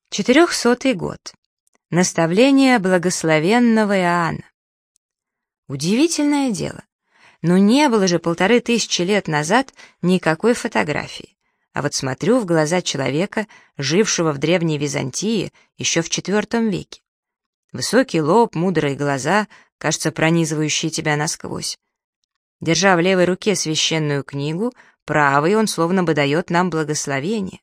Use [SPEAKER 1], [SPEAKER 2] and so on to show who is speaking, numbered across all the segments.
[SPEAKER 1] 400 год. Наставление благословенного Иоанна. Удивительное дело, но не было же 1500 лет назад никакой фотографии. А вот смотрю в глаза человека, жившего в древней Византии еще в IV веке. Высокий лоб, мудрые глаза, кажется, пронизывающие тебя насквозь. Держа в левой руке священную книгу, правой он словно бы дает нам благословение.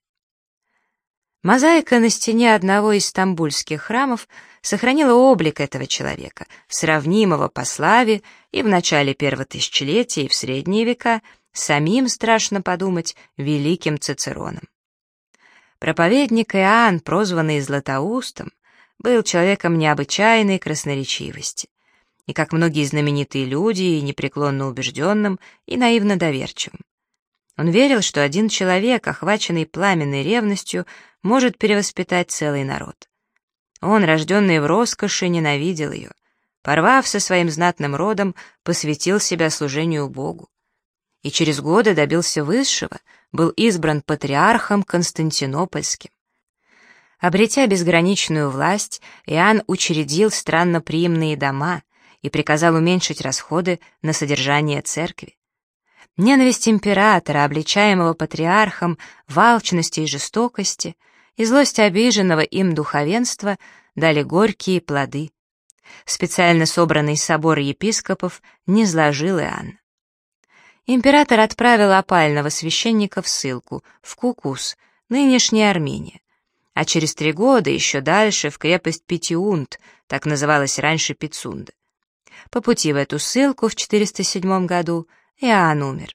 [SPEAKER 1] Мозаика на стене одного из стамбульских храмов сохранила облик этого человека, сравнимого по славе и в начале первого тысячелетия, и в средние века, самим, страшно подумать, великим Цицероном. Проповедник Иоанн, прозванный Златоустом, был человеком необычайной красноречивости, и, как многие знаменитые люди, и непреклонно убежденным, и наивно доверчивым. Он верил, что один человек, охваченный пламенной ревностью, может перевоспитать целый народ. Он, рожденный в роскоши, ненавидел ее. Порвав со своим знатным родом, посвятил себя служению Богу. И через годы добился высшего, был избран патриархом Константинопольским. Обретя безграничную власть, Иоанн учредил странноприимные дома и приказал уменьшить расходы на содержание церкви. Ненависть императора, обличаемого патриархом в алчности и жестокости, и злость обиженного им духовенства дали горькие плоды. Специально собранный собор епископов низложил Иоанна. Император отправил опального священника в ссылку, в Кукус, нынешняя Армения, а через 3 года еще дальше в крепость Питиунт, так называлась раньше Пицунда. По пути в эту ссылку в 407 году Иоанн умер.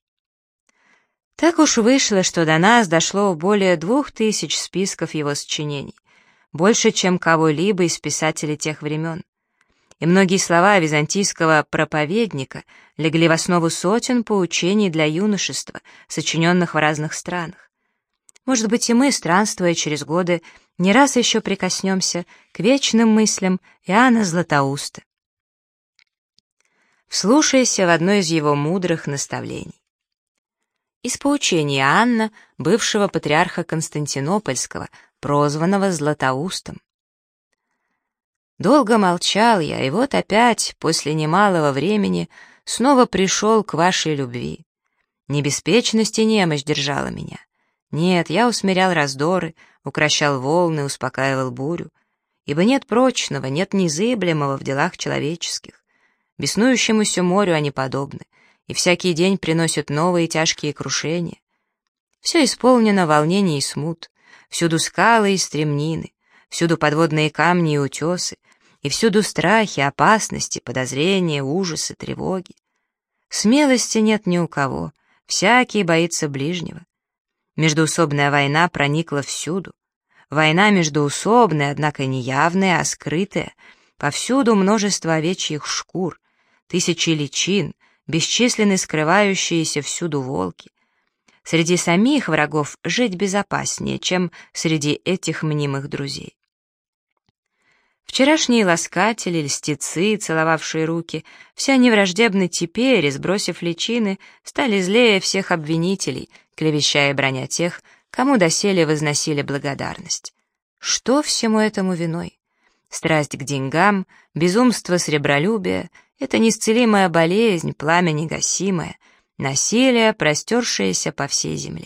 [SPEAKER 1] Так уж вышло, что до нас дошло более 2000 списков его сочинений, больше, чем кого-либо из писателей тех времен. И многие слова византийского проповедника легли в основу сотен поучений для юношества, сочиненных в разных странах. Может быть, и мы, странствуя через годы, не раз еще прикоснемся к вечным мыслям Иоанна Златоуста. Вслушайся в одно из его мудрых наставлений. Из поучений Иоанна, бывшего патриарха Константинопольского, прозванного Златоустом. Долго молчал я, и вот опять, после немалого времени, снова пришел к вашей любви. Не беспечность и немощь держала меня. Нет, я усмирял раздоры, укрощал волны, успокаивал бурю. Ибо нет прочного, нет незыблемого в делах человеческих. Беснующемуся морю они подобны, и всякий день приносят новые тяжкие крушения. Все исполнено волнений и смут, всюду скалы и стремнины, всюду подводные камни и утесы, и всюду страхи, опасности, подозрения, ужасы, тревоги. Смелости нет ни у кого, всякий боится ближнего. Междоусобная война проникла всюду. Война междоусобная, однако не явная, а скрытая. Повсюду множество овечьих шкур, тысячи личин, бесчисленны скрывающиеся всюду волки. Среди самих врагов жить безопаснее, чем среди этих мнимых друзей. Вчерашние ласкатели, льстецы, целовавшие руки, все они враждебны теперь, и, сбросив личины, стали злее всех обвинителей, клевеща и браня тех, кому доселе возносили благодарность. Что всему этому виной? Страсть к деньгам, безумство сребролюбия — это неисцелимая болезнь, пламя негасимое, насилие, простершееся по всей земле.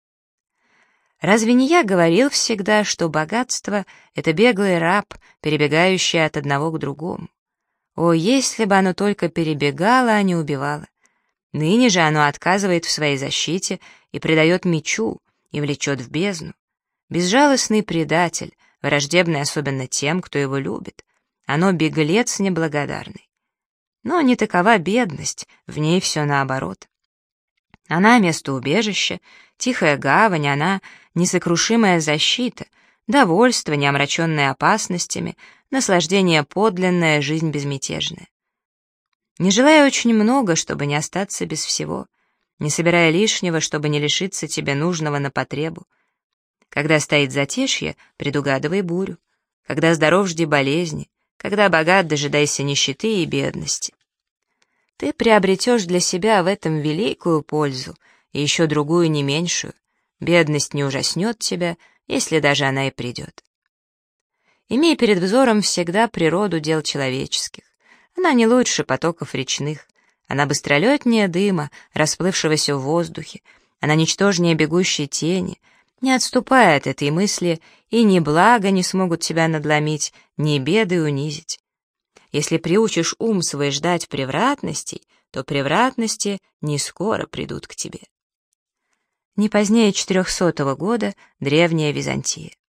[SPEAKER 1] Разве не я говорил всегда, что богатство — это беглый раб, перебегающий от одного к другому? О, если бы оно только перебегало, а не убивало! Ныне же оно отказывает в своей защите и предает мечу, и влечет в бездну. Безжалостный предатель, враждебный особенно тем, кто его любит. Оно беглец неблагодарный. Но не такова бедность, в ней все наоборот. Она — место убежища, тихая гавань, она — несокрушимая защита, довольство, не омраченное опасностями, наслаждение подлинное, жизнь безмятежная. Не желая очень много, чтобы не остаться без всего, не собирая лишнего, чтобы не лишиться тебе нужного на потребу. Когда стоит затишье, предугадывай бурю. Когда здоров, жди болезни. Когда богат, дожидайся нищеты и бедности. Ты приобретешь для себя в этом великую пользу и еще другую не меньшую. Бедность не ужаснет тебя, если даже она и придет. Имей перед взором всегда природу дел человеческих. Она не лучше потоков речных. Она быстролетнее дыма, расплывшегося в воздухе. Она ничтожнее бегущей тени. Не отступай от этой мысли, и ни блага не смогут тебя надломить, ни беды унизить. Если приучишь ум свой ждать превратностей, то превратности не скоро придут к тебе. Не позднее 400 года древняя Византия.